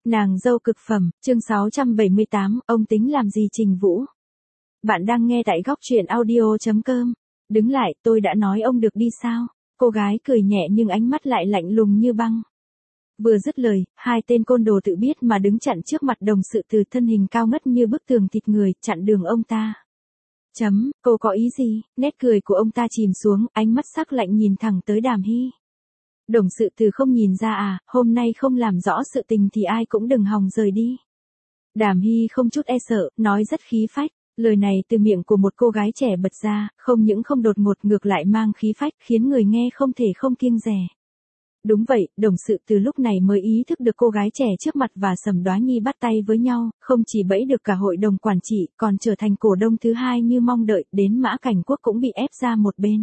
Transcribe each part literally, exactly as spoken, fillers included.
Nàng dâu cực phẩm, chương sáu trăm bảy mươi tám, ông tính làm gì Trình Vũ? Bạn đang nghe tại góc truyện audio chấm com. Đứng lại, tôi đã nói ông được đi sao? Cô gái cười nhẹ nhưng ánh mắt lại lạnh lùng như băng. Vừa dứt lời, hai tên côn đồ tự biết mà đứng chặn trước mặt đồng sự từ thân hình cao ngất như bức tường thịt người, chặn đường ông ta. Chấm, cô có ý gì? Nét cười của ông ta chìm xuống, ánh mắt sắc lạnh nhìn thẳng tới Đàm Hy. Đồng sự từ không nhìn ra à, hôm nay không làm rõ sự tình thì ai cũng đừng hòng rời đi. Đàm Hy không chút e sợ, nói rất khí phách. Lời này từ miệng của một cô gái trẻ bật ra, không những không đột ngột ngược lại mang khí phách, khiến người nghe không thể không kiêng dè. Đúng vậy, đồng sự từ lúc này mới ý thức được cô gái trẻ trước mặt và Sầm Đoá Nhi bắt tay với nhau, không chỉ bẫy được cả hội đồng quản trị, còn trở thành cổ đông thứ hai như mong đợi, đến Mã Cảnh Quốc cũng bị ép ra một bên.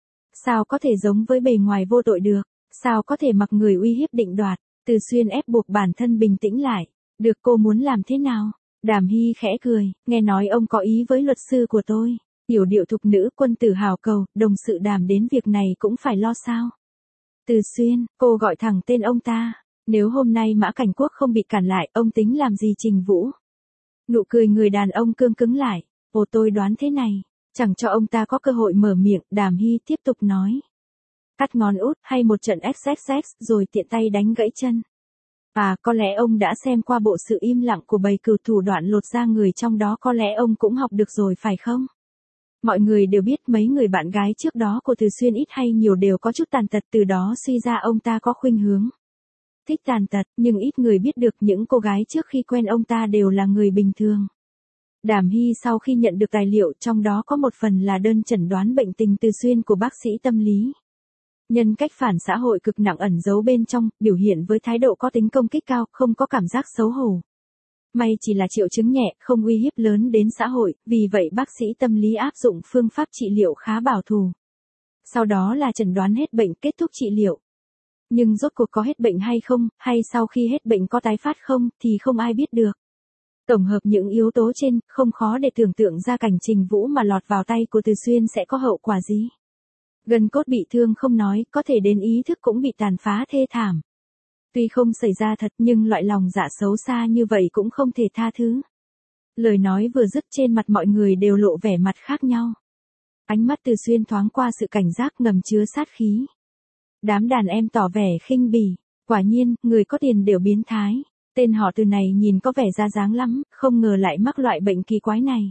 Sao có thể giống với bề ngoài vô tội được? Sao có thể mặc người uy hiếp định đoạt? Từ Xuyên ép buộc bản thân bình tĩnh lại. Được, cô muốn làm thế nào? Đàm Hy khẽ cười, nghe nói ông có ý với luật sư của tôi. Hiểu điệu thục nữ quân tử hào cầu, đồng sự Đàm đến việc này cũng phải lo sao? Từ Xuyên, cô gọi thẳng tên ông ta. Nếu hôm nay Mã Cảnh Quốc không bị cản lại, ông tính làm gì Trình Vũ? Nụ cười người đàn ông cương cứng lại. Ồ, tôi đoán thế này. Chẳng cho ông ta có cơ hội mở miệng, Đàm Hy tiếp tục nói. Cắt ngón út hay một trận ích ích ích rồi tiện tay đánh gãy chân. À, có lẽ ông đã xem qua bộ sự im lặng của bầy cừu thủ đoạn lột da người trong đó, có lẽ ông cũng học được rồi phải không? Mọi người đều biết mấy người bạn gái trước đó của Từ Xuyên ít hay nhiều đều có chút tàn tật, từ đó suy ra ông ta có khuynh hướng thích tàn tật, nhưng ít người biết được những cô gái trước khi quen ông ta đều là người bình thường. Đàm Hy sau khi nhận được tài liệu, trong đó có một phần là đơn chẩn đoán bệnh tình Từ Xuyên của bác sĩ tâm lý. Nhân cách phản xã hội cực nặng ẩn giấu bên trong, biểu hiện với thái độ có tính công kích cao, không có cảm giác xấu hổ. May chỉ là triệu chứng nhẹ, không uy hiếp lớn đến xã hội, vì vậy bác sĩ tâm lý áp dụng phương pháp trị liệu khá bảo thủ. Sau đó là chẩn đoán hết bệnh, kết thúc trị liệu. Nhưng rốt cuộc có hết bệnh hay không, hay sau khi hết bệnh có tái phát không, thì không ai biết được. Tổng hợp những yếu tố trên, không khó để tưởng tượng ra cảnh Trình Vũ mà lọt vào tay của Từ Xuyên sẽ có hậu quả gì. Gân cốt bị thương không nói, có thể đến ý thức cũng bị tàn phá thê thảm. Tuy không xảy ra thật nhưng loại lòng dạ xấu xa như vậy cũng không thể tha thứ. Lời nói vừa dứt trên mặt mọi người đều lộ vẻ mặt khác nhau. Ánh mắt Từ Xuyên thoáng qua sự cảnh giác ngầm chứa sát khí. Đám đàn em tỏ vẻ khinh bỉ. Quả nhiên, người có tiền đều biến thái. Tên họ Từ này nhìn có vẻ ra dáng lắm, không ngờ lại mắc loại bệnh kỳ quái này.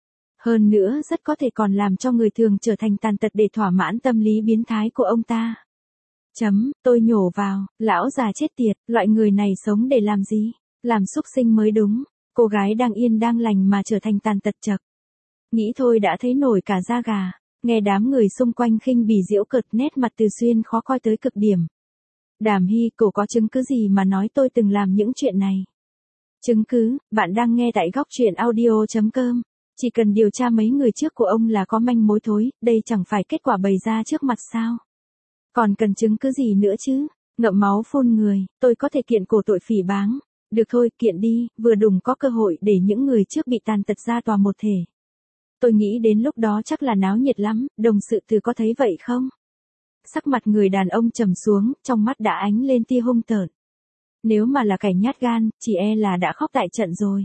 Hơn nữa rất có thể còn làm cho người thường trở thành tàn tật để thỏa mãn tâm lý biến thái của ông ta. Chấm, tôi nhổ vào, lão già chết tiệt, loại người này sống để làm gì? Làm súc sinh mới đúng. Cô gái đang yên đang lành mà trở thành tàn tật chật. Nghĩ thôi đã thấy nổi cả da gà. Nghe đám người xung quanh khinh bỉ giễu cợt, nét mặt Từ Xuyên khó coi tới cực điểm. Đàm Hy, cô có chứng cứ gì mà nói tôi từng làm những chuyện này? Chứng cứ, bạn đang nghe tại góc truyện audio chấm com. Chỉ cần điều tra mấy người trước của ông là có manh mối thối, đây chẳng phải kết quả bày ra trước mặt sao? Còn cần chứng cứ gì nữa chứ? Ngậm máu phun người, tôi có thể kiện cổ tội phỉ báng. Được thôi, kiện đi, vừa đùng có cơ hội để những người trước bị tàn tật ra tòa một thể. Tôi nghĩ đến lúc đó chắc là náo nhiệt lắm, đồng sự Từ có thấy vậy không? Sắc mặt người đàn ông trầm xuống, trong mắt đã ánh lên tia hung tợn. Nếu mà là kẻ nhát gan, chỉ e là đã khóc tại trận rồi.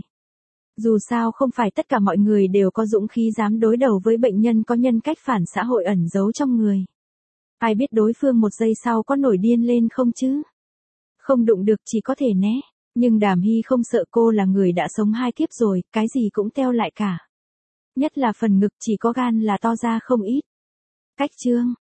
Dù sao không phải tất cả mọi người đều có dũng khí dám đối đầu với bệnh nhân có nhân cách phản xã hội ẩn giấu trong người. Ai biết đối phương một giây sau có nổi điên lên không chứ? Không đụng được chỉ có thể né. Nhưng Đàm Hy không sợ, cô là người đã sống hai kiếp rồi, cái gì cũng teo lại cả. Nhất là phần ngực chỉ có gan là to ra không ít. Cách chương,